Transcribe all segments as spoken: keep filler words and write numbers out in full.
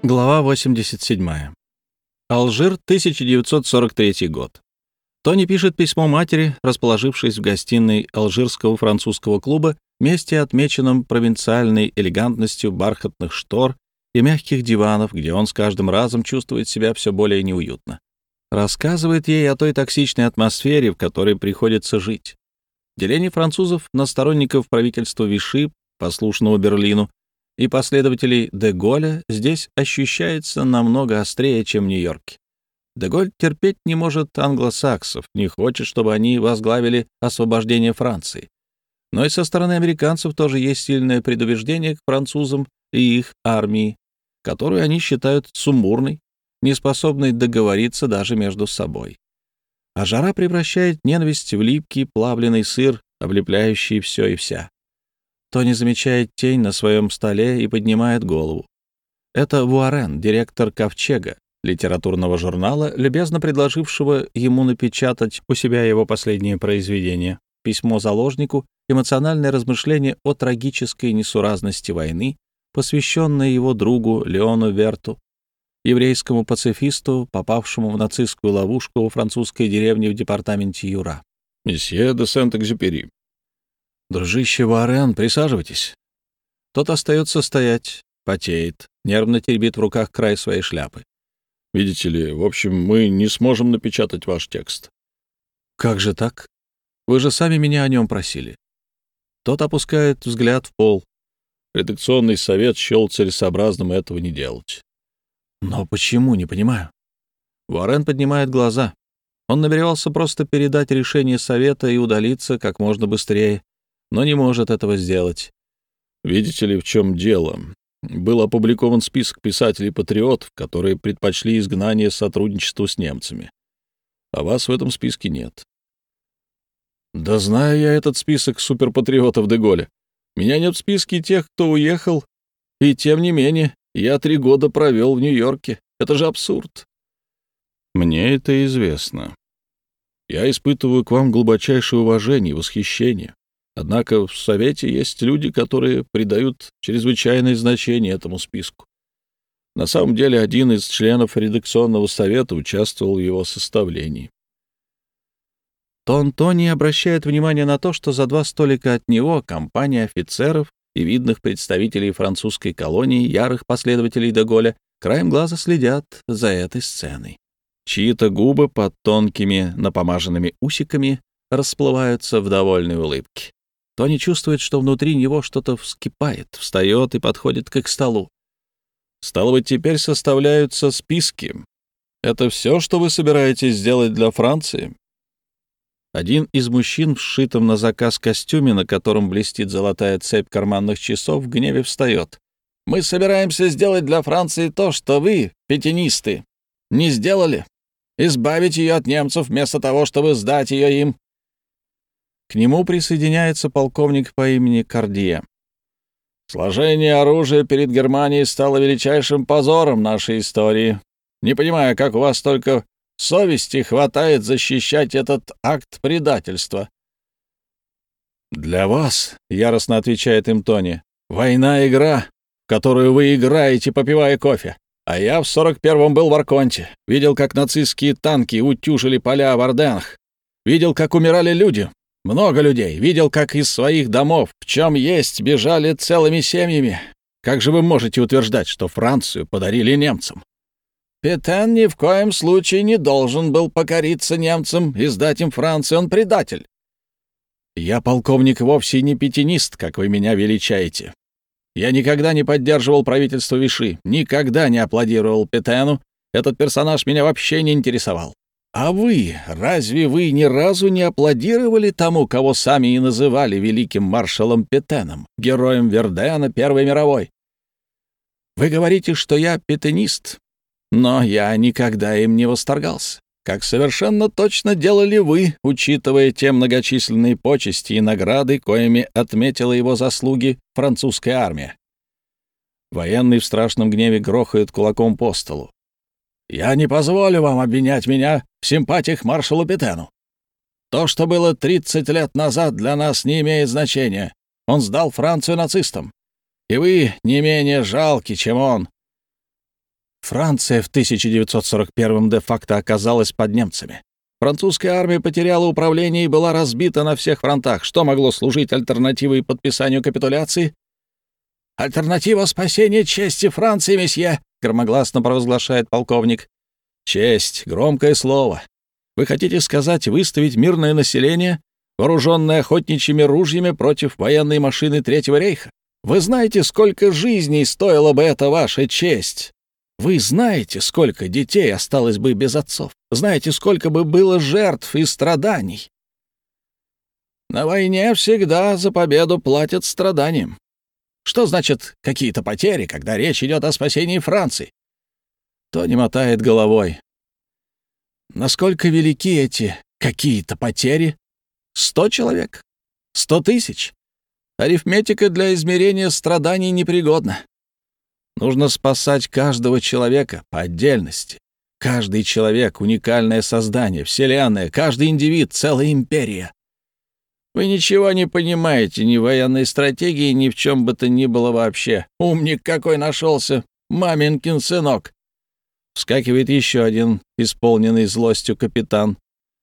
Глава восемьдесят семь. Алжир, тысяча девятьсот сорок третий год. Тони пишет письмо матери, расположившись в гостиной Алжирского французского клуба, месте, отмеченном провинциальной элегантностью бархатных штор и мягких диванов, где он с каждым разом чувствует себя все более неуютно. Рассказывает ей о той токсичной атмосфере, в которой приходится жить. Деление французов на сторонников правительства Виши, послушного Берлину, и последователей де Голля здесь ощущается намного острее, чем в Нью-Йорке. Де Голль терпеть не может англосаксов, не хочет, чтобы они возглавили освобождение Франции. Но и со стороны американцев тоже есть сильное предубеждение к французам и их армии, которую они считают сумбурной, неспособной договориться даже между собой. А жара превращает ненависть в липкий плавленый сыр, облепляющий все и вся. Тони замечает тень на своем столе и поднимает голову. Это Вуарен, директор «Ковчега», литературного журнала, любезно предложившего ему напечатать у себя его последнее произведение «Письмо заложнику. Эмоциональное размышление о трагической несуразности войны», посвященное его другу Леону Верту, еврейскому пацифисту, попавшему в нацистскую ловушку во французской деревне в департаменте Юра. «Месье де Сент-Экзюпери». «Дружище Вуарен, присаживайтесь». Тот остается стоять, потеет, нервно теребит в руках край своей шляпы. «Видите ли, в общем, мы не сможем напечатать ваш текст». «Как же так? Вы же сами меня о нем просили». Тот опускает взгляд в пол. Редакционный совет счел целесообразным этого не делать. «Но почему, не понимаю?» Вуарен поднимает глаза. Он намеревался просто передать решение совета и удалиться как можно быстрее, но не может этого сделать. «Видите ли, в чем дело? Был опубликован список писателей-патриотов, которые предпочли изгнание сотрудничеству с немцами. А вас в этом списке нет». «Да знаю я этот список суперпатриотов де Голля. Меня нет в списке тех, кто уехал, и тем не менее я три года провел в Нью-Йорке. Это же абсурд». «Мне это известно. Я испытываю к вам глубочайшее уважение и восхищение. Однако в Совете есть люди, которые придают чрезвычайное значение этому списку. На самом деле один из членов редакционного совета участвовал в его составлении». Тон Тони обращает внимание на то, что за два столика от него компания офицеров и видных представителей французской колонии, ярых последователей де Голля, краем глаза следят за этой сценой. Чьи-то губы под тонкими напомаженными усиками расплываются в довольной улыбке. Тони чувствует, что внутри него что-то вскипает, встает и подходит к их столу. «Стало быть, теперь составляются списки. Это все, что вы собираетесь сделать для Франции?» Один из мужчин в сшитом на заказ костюме, на котором блестит золотая цепь карманных часов, в гневе встает. «Мы собираемся сделать для Франции то, что вы, петинисты, не сделали. Избавить ее от немцев вместо того, чтобы сдать ее им». К нему присоединяется полковник по имени Кардье. «Сложение оружия перед Германией стало величайшим позором нашей истории. Не понимаю, как у вас только совести хватает защищать этот акт предательства». «Для вас, — яростно отвечает им Тони, — война — игра, в которую вы играете, попивая кофе. А я в сорок первом был в Арконте, видел, как нацистские танки утюжили поля в Арденнах, видел, как умирали люди, много людей, видел, как из своих домов, в чем есть, бежали целыми семьями. Как же вы можете утверждать, что Францию подарили немцам?» «Петен ни в коем случае не должен был покориться немцам и сдать им Францию, он предатель». «Я, полковник, вовсе не петинист, как вы меня величаете. Я никогда не поддерживал правительство Виши, никогда не аплодировал Петену, этот персонаж меня вообще не интересовал. А вы, разве вы ни разу не аплодировали тому, кого сами и называли великим маршалом Петеном, героем Вердена Первой мировой? Вы говорите, что я петенист, но я никогда им не восторгался, как совершенно точно делали вы, учитывая те многочисленные почести и награды, коими отметила его заслуги французская армия». Военный в страшном гневе грохает кулаком по столу. «Я не позволю вам обвинять меня в симпатиях маршалу Петену. То, что было тридцать лет назад, для нас не имеет значения. Он сдал Францию нацистам. И вы не менее жалки, чем он. Франция в тысяча девятьсот сорок первом де-факто оказалась под немцами. Французская армия потеряла управление и была разбита на всех фронтах. Что могло служить альтернативой подписанию капитуляции? «Альтернатива спасения чести Франции, месье!» — громогласно провозглашает полковник. «Честь — громкое слово. Вы хотите сказать, выставить мирное население, вооруженное охотничьими ружьями, против военной машины Третьего рейха? Вы знаете, сколько жизней стоила бы эта ваша честь? Вы знаете, сколько детей осталось бы без отцов? Знаете, сколько бы было жертв и страданий? На войне всегда за победу платят страданием. Что значит какие-то потери, когда речь идет о спасении Франции?» Тони мотает головой. Насколько велики эти какие-то потери? Сто человек? Сто тысяч? Арифметика для измерения страданий непригодна. Нужно спасать каждого человека по отдельности. Каждый человек — уникальное создание, вселенная, каждый индивид — целая империя. Вы ничего не понимаете ни в военной стратегии, ни в чем бы то ни было вообще. Умник какой нашелся, маменькин сынок. Вскакивает еще один исполненный злостью капитан.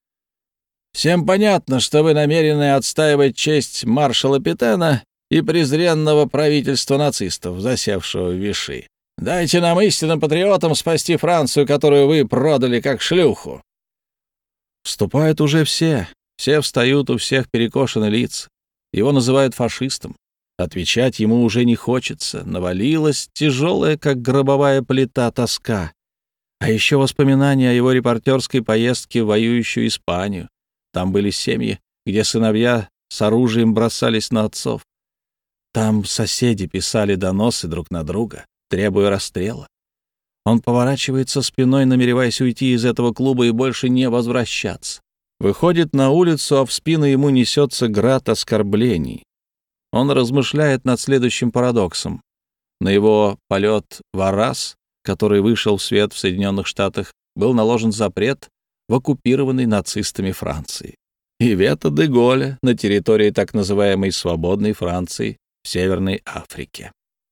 Всем понятно, что вы намерены отстаивать честь маршала Петена и презренного правительства нацистов, засевшего в Виши. Дайте нам, истинным патриотам, спасти Францию, которую вы продали как шлюху. Вступают уже все. Все встают, у всех перекошены лица. Его называют фашистом. Отвечать ему уже не хочется. Навалилась тяжелая, как гробовая плита, тоска. А еще воспоминания о его репортерской поездке в воюющую Испанию. Там были семьи, где сыновья с оружием бросались на отцов. Там соседи писали доносы друг на друга, требуя расстрела. Он поворачивается спиной, намереваясь уйти из этого клуба и больше не возвращаться. Выходит на улицу, а в спину ему несется град оскорблений. Он размышляет над следующим парадоксом. На его полет в Аррас, который вышел в свет в Соединенных Штатах, был наложен запрет в оккупированной нацистами Франции. И вето де Голля на территории так называемой «свободной Франции» в Северной Африке.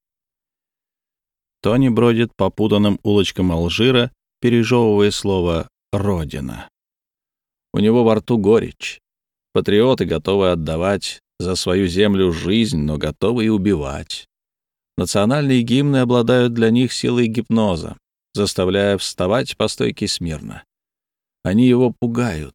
Тони бродит по путанным улочкам Алжира, пережевывая слово «родина». У него во рту горечь. Патриоты готовы отдавать за свою землю жизнь, но готовы и убивать. Национальные гимны обладают для них силой гипноза, заставляя вставать по стойке смирно. Они его пугают.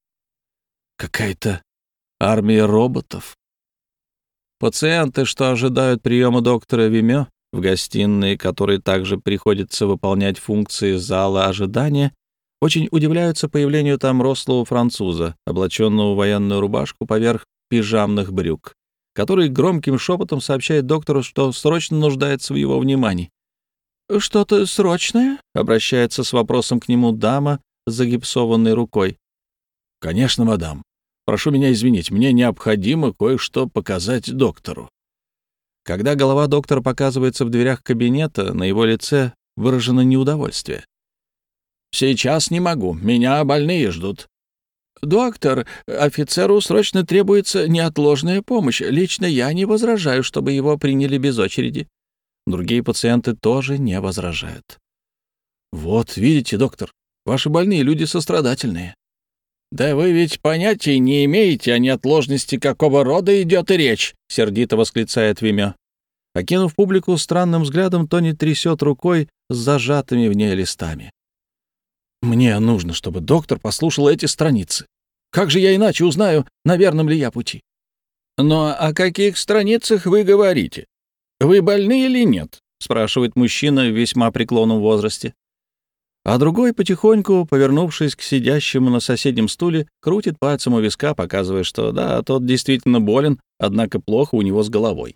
Какая-то армия роботов. Пациенты, что ожидают приема доктора Вимё, в гостиной, которой также приходится выполнять функции зала ожидания, очень удивляются появлению там рослого француза, облаченного в военную рубашку поверх пижамных брюк, который громким шепотом сообщает доктору, что срочно нуждается в его внимании. «Что-то срочное?» — обращается с вопросом к нему дама с загипсованной рукой. «Конечно, мадам. Прошу меня извинить, мне необходимо кое-что показать доктору». Когда голова доктора показывается в дверях кабинета, на его лице выражено неудовольствие. «Сейчас не могу, меня больные ждут». «Доктор, офицеру срочно требуется неотложная помощь. Лично я не возражаю, чтобы его приняли без очереди». Другие пациенты тоже не возражают. «Вот, видите, доктор, ваши больные люди сострадательные». «Да вы ведь понятия не имеете о неотложности, какого рода идет и речь», — сердито восклицает Вимё. Окинув публику странным взглядом, Тони трясет рукой с зажатыми в ней листами. «Мне нужно, чтобы доктор послушал эти страницы. Как же я иначе узнаю, на верном ли я пути?» «Но о каких страницах вы говорите? Вы больны или нет?» — спрашивает мужчина в весьма преклонном возрасте. А другой, потихоньку, повернувшись к сидящему на соседнем стуле, крутит пальцем у виска, показывая, что да, тот действительно болен, однако плохо у него с головой.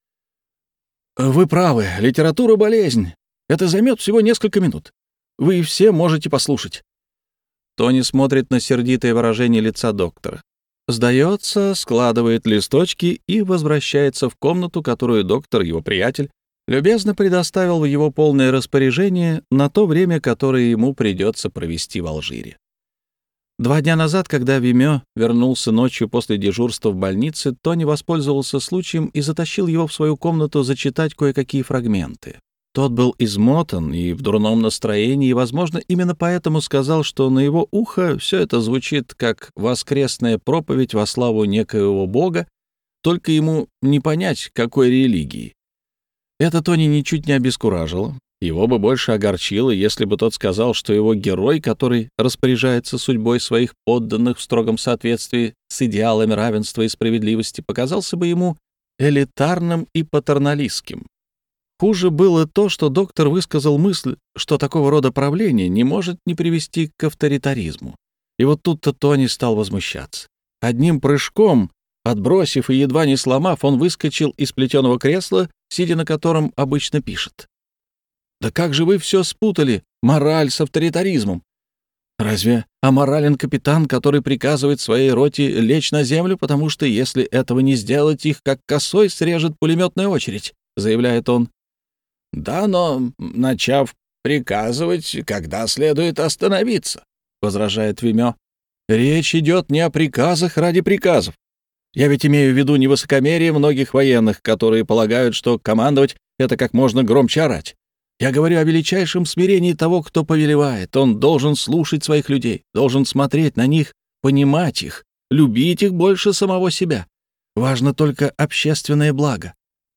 «Вы правы, литература — болезнь. Это займет всего несколько минут. Вы все можете послушать». Тони смотрит на сердитое выражение лица доктора. Сдается, складывает листочки и возвращается в комнату, которую доктор, его приятель, любезно предоставил в его полное распоряжение на то время, которое ему придется провести в Алжире. Два дня назад, когда Вимё вернулся ночью после дежурства в больнице, Тони воспользовался случаем и затащил его в свою комнату зачитать кое-какие фрагменты. Тот был измотан и в дурном настроении, и, возможно, именно поэтому сказал, что на его ухо все это звучит как воскресная проповедь во славу некоего бога, только ему не понять, какой религии. Это Тони ничуть не обескуражило. Его бы больше огорчило, если бы тот сказал, что его герой, который распоряжается судьбой своих подданных в строгом соответствии с идеалами равенства и справедливости, показался бы ему элитарным и патерналистским. Хуже было то, что доктор высказал мысль, что такого рода правление не может не привести к авторитаризму. И вот тут-то Тони стал возмущаться. Одним прыжком, отбросив и едва не сломав, он выскочил из плетеного кресла, сидя на котором обычно пишет. «Да как же вы все спутали, мораль с авторитаризмом? Разве аморален капитан, который приказывает своей роте лечь на землю, потому что если этого не сделать, их как косой срежет пулеметная очередь?» — заявляет он. «Да, но, начав приказывать, когда следует остановиться», — возражает Вимё. «Речь идет не о приказах ради приказов. Я ведь имею в виду не высокомерие многих военных, которые полагают, что командовать — это как можно громче орать. Я говорю о величайшем смирении того, кто повелевает. Он должен слушать своих людей, должен смотреть на них, понимать их, любить их больше самого себя. Важно только общественное благо».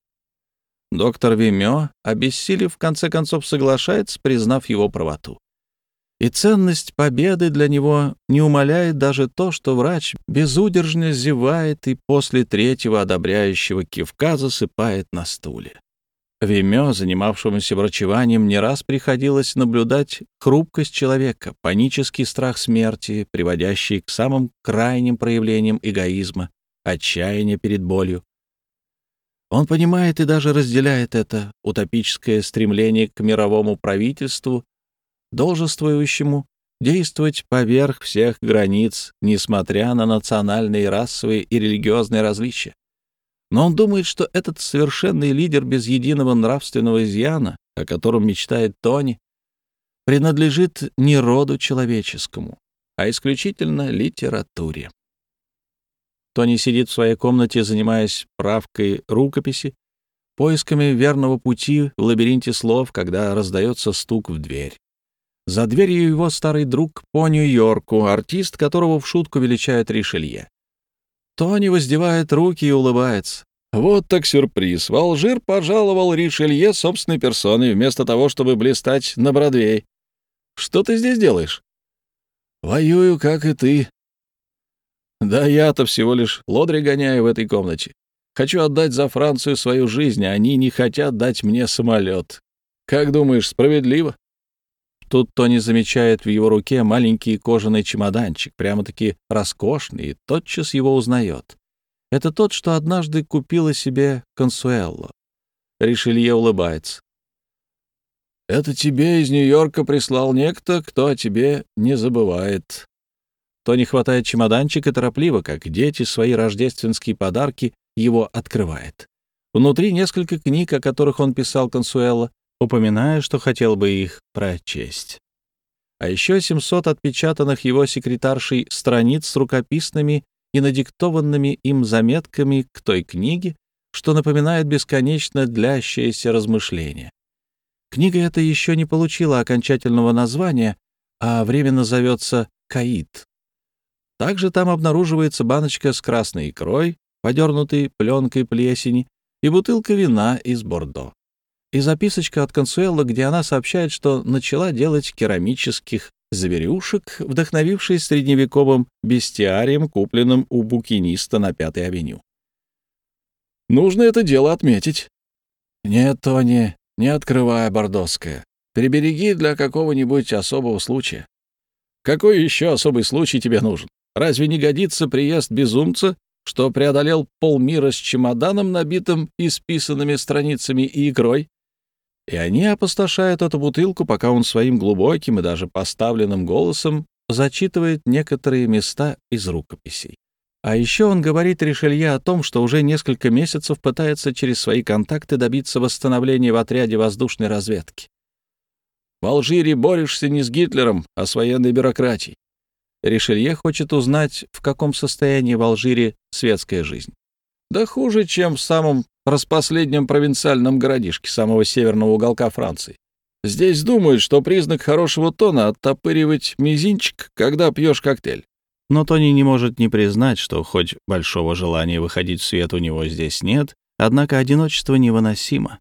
Доктор Вимё, обессилев, в конце концов соглашается, признав его правоту. И ценность победы для него не умаляет даже то, что врач безудержно зевает и после третьего одобряющего кивка засыпает на стуле. Вимё, занимавшемуся врачеванием, не раз приходилось наблюдать хрупкость человека, панический страх смерти, приводящий к самым крайним проявлениям эгоизма, отчаяния перед болью. Он понимает и даже разделяет это утопическое стремление к мировому правительству, долженствующему действовать поверх всех границ, несмотря на национальные, расовые и религиозные различия. Но он думает, что этот совершенный лидер без единого нравственного изъяна, о котором мечтает Тони, принадлежит не роду человеческому, а исключительно литературе. Тони сидит в своей комнате, занимаясь правкой рукописи, поисками верного пути в лабиринте слов, когда раздается стук в дверь. За дверью его старый друг по Нью-Йорку, артист, которого в шутку величают Ришелье. Тони воздевает руки и улыбается. Вот так сюрприз. В Алжир пожаловал Ришелье собственной персоной, вместо того, чтобы блистать на Бродвей. Что ты здесь делаешь? Воюю, как и ты. Да я-то всего лишь лодри гоняю в этой комнате. Хочу отдать за Францию свою жизнь, а они не хотят дать мне самолет. Как думаешь, справедливо? Тут Тони замечает в его руке маленький кожаный чемоданчик, прямо-таки роскошный, и тотчас его узнает. Это тот, что однажды купила себе Консуэлло. Ришелье улыбается. «Это тебе из Нью-Йорка прислал некто, кто о тебе не забывает». Тони хватает чемоданчик и торопливо, как дети, свои рождественские подарки, его открывает. Внутри несколько книг, о которых он писал Консуэлло, упоминая, что хотел бы их прочесть. А еще семьсот отпечатанных его секретаршей страниц с рукописными и надиктованными им заметками к той книге, что напоминает бесконечно длящееся размышление. Книга эта еще не получила окончательного названия, а временно зовется «Каид». Также там обнаруживается баночка с красной икрой, подернутой пленкой плесени, и бутылка вина из Бордо. И записочка от Консуэлло, где она сообщает, что начала делать керамических зверюшек, вдохновившись средневековым бестиарием, купленным у букиниста на Пятой авеню. «Нужно это дело отметить». «Нет, Тони, не открывай бордоское. Прибереги для какого-нибудь особого случая». «Какой еще особый случай тебе нужен? Разве не годится приезд безумца, что преодолел полмира с чемоданом, набитым исписанными страницами и икрой?» И они опустошают эту бутылку, пока он своим глубоким и даже поставленным голосом зачитывает некоторые места из рукописей. А еще он говорит Ришелье о том, что уже несколько месяцев пытается через свои контакты добиться восстановления в отряде воздушной разведки. В Алжире борешься не с Гитлером, а с военной бюрократией. Ришелье хочет узнать, в каком состоянии в Алжире светская жизнь. Да хуже, чем в самом распоследнем провинциальном городишке самого северного уголка Франции. Здесь думают, что признак хорошего тона — оттопыривать мизинчик, когда пьешь коктейль. Но Тони не может не признать, что хоть большого желания выходить в свет у него здесь нет, однако одиночество невыносимо.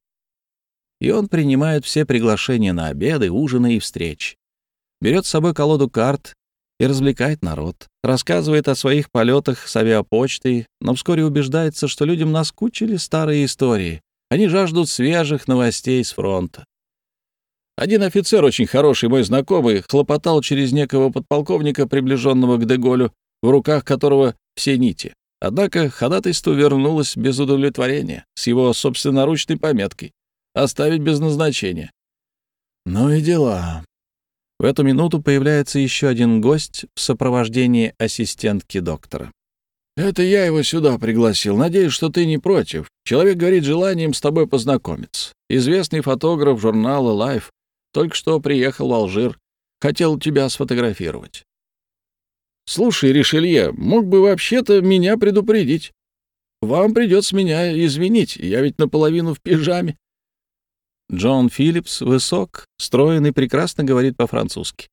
И он принимает все приглашения на обеды, ужины и встречи. Берет с собой колоду карт и развлекает народ. Рассказывает о своих полетах с авиапочтой, но вскоре убеждается, что людям наскучили старые истории. Они жаждут свежих новостей с фронта. Один офицер, очень хороший мой знакомый, хлопотал через некого подполковника, приближенного к Деголю, в руках которого все нити. Однако ходатайство вернулось без удовлетворения, с его собственноручной пометкой «Оставить без назначения». Ну и дела. В эту минуту появляется еще один гость в сопровождении ассистентки доктора. «Это я его сюда пригласил. Надеюсь, что ты не против. Человек горит желанием с тобой познакомиться. Известный фотограф журнала Life только что приехал в Алжир. Хотел тебя сфотографировать». «Слушай, Ришелье, мог бы вообще-то меня предупредить. Вам придется меня извинить, я ведь наполовину в пижаме». Джон Филлипс высок, строен и прекрасно говорит по-французски.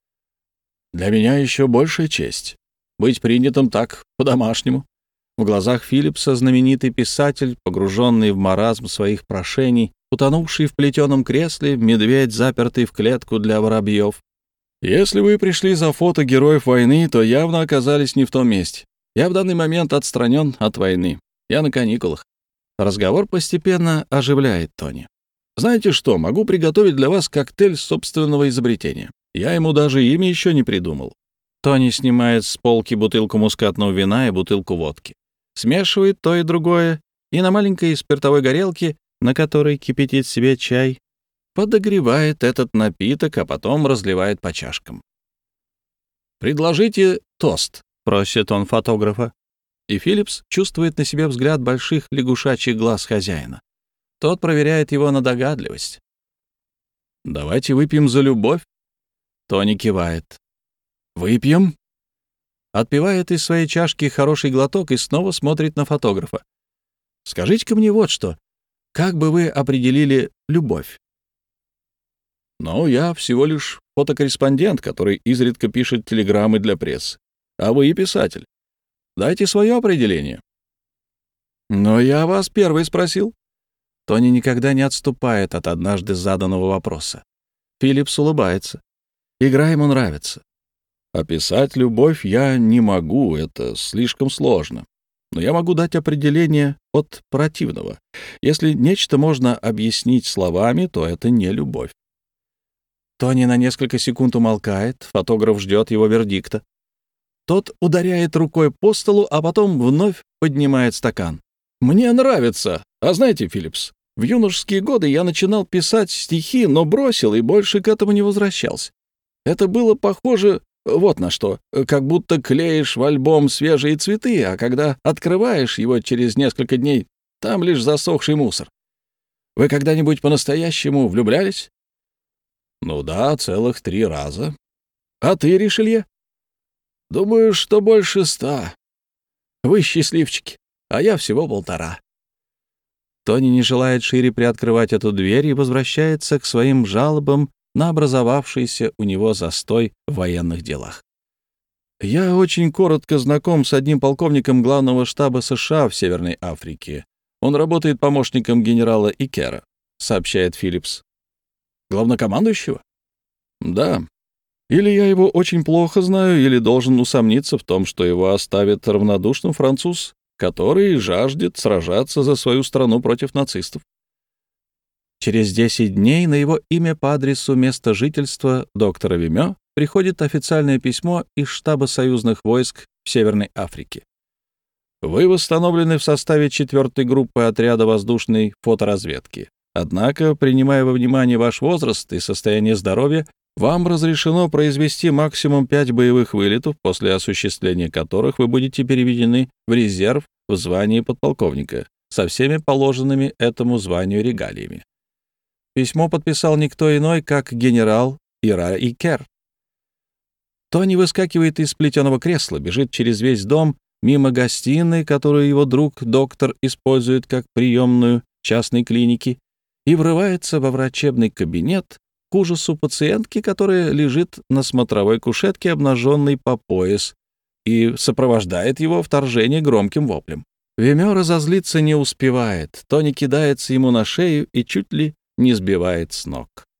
«Для меня еще большая честь быть принятым так, по-домашнему». В глазах Филлипса знаменитый писатель, погруженный в маразм своих прошений, утонувший в плетеном кресле, медведь, запертый в клетку для воробьев. «Если вы пришли за фото героев войны, то явно оказались не в том месте. Я в данный момент отстранен от войны. Я на каникулах». Разговор постепенно оживляет Тони. «Знаете что, могу приготовить для вас коктейль собственного изобретения. Я ему даже имя еще не придумал». Тони снимает с полки бутылку мускатного вина и бутылку водки. Смешивает то и другое, и на маленькой спиртовой горелке, на которой кипятит себе чай, подогревает этот напиток, а потом разливает по чашкам. «Предложите тост», — просит он фотографа. И Филлипс чувствует на себе взгляд больших лягушачьих глаз хозяина. Тот проверяет его на догадливость. «Давайте выпьем за любовь». Тони кивает. «Выпьем?» Отпивает из своей чашки хороший глоток и снова смотрит на фотографа. «Скажите-ка мне вот что. Как бы вы определили любовь?» «Ну, я всего лишь фотокорреспондент, который изредка пишет телеграммы для прессы. А вы и писатель. Дайте свое определение». «Но я вас первый спросил». Тони никогда не отступает от однажды заданного вопроса. Филлипс улыбается. Игра ему нравится. «Описать любовь я не могу, это слишком сложно. Но я могу дать определение от противного. Если нечто можно объяснить словами, то это не любовь». Тони на несколько секунд умолкает, фотограф ждет его вердикта. Тот ударяет рукой по столу, а потом вновь поднимает стакан. «Мне нравится. А знаете, Филлипс, в юношеские годы я начинал писать стихи, но бросил и больше к этому не возвращался. Это было похоже вот на что. Как будто клеишь в альбом свежие цветы, а когда открываешь его через несколько дней, там лишь засохший мусор. Вы когда-нибудь по-настоящему влюблялись?» «Ну да, целых три раза». «А ты, Ришелье?» «Думаю, что больше ста. Вы счастливчики, а я всего полтора». Тони не желает шире приоткрывать эту дверь и возвращается к своим жалобам на образовавшийся у него застой в военных делах. «Я очень коротко знаком с одним полковником главного штаба США в Северной Африке. Он работает помощником генерала Икера», — сообщает Филлипс. «Главнокомандующего?» «Да. Или я его очень плохо знаю, или должен усомниться в том, что его оставит равнодушным француз, который жаждет сражаться за свою страну против нацистов». Через десять дней на его имя по адресу места жительства доктора Вимё приходит официальное письмо из штаба союзных войск в Северной Африке. Вы восстановлены в составе четвертой группы отряда воздушной фоторазведки. Однако, принимая во внимание ваш возраст и состояние здоровья, вам разрешено произвести максимум пять боевых вылетов, после осуществления которых вы будете переведены в резерв в звании подполковника со всеми положенными этому званию регалиями. Письмо подписал никто иной, как генерал Ира Икер. Тони выскакивает из плетеного кресла, бежит через весь дом, мимо гостиной, которую его друг-доктор использует как приемную частной клиники, и врывается во врачебный кабинет к ужасу пациентки, которая лежит на смотровой кушетке, обнаженной по пояс, и сопровождает его вторжение громким воплем. Вимё разозлиться не успевает, Тони кидается ему на шею и чуть ли не сбивает с ног.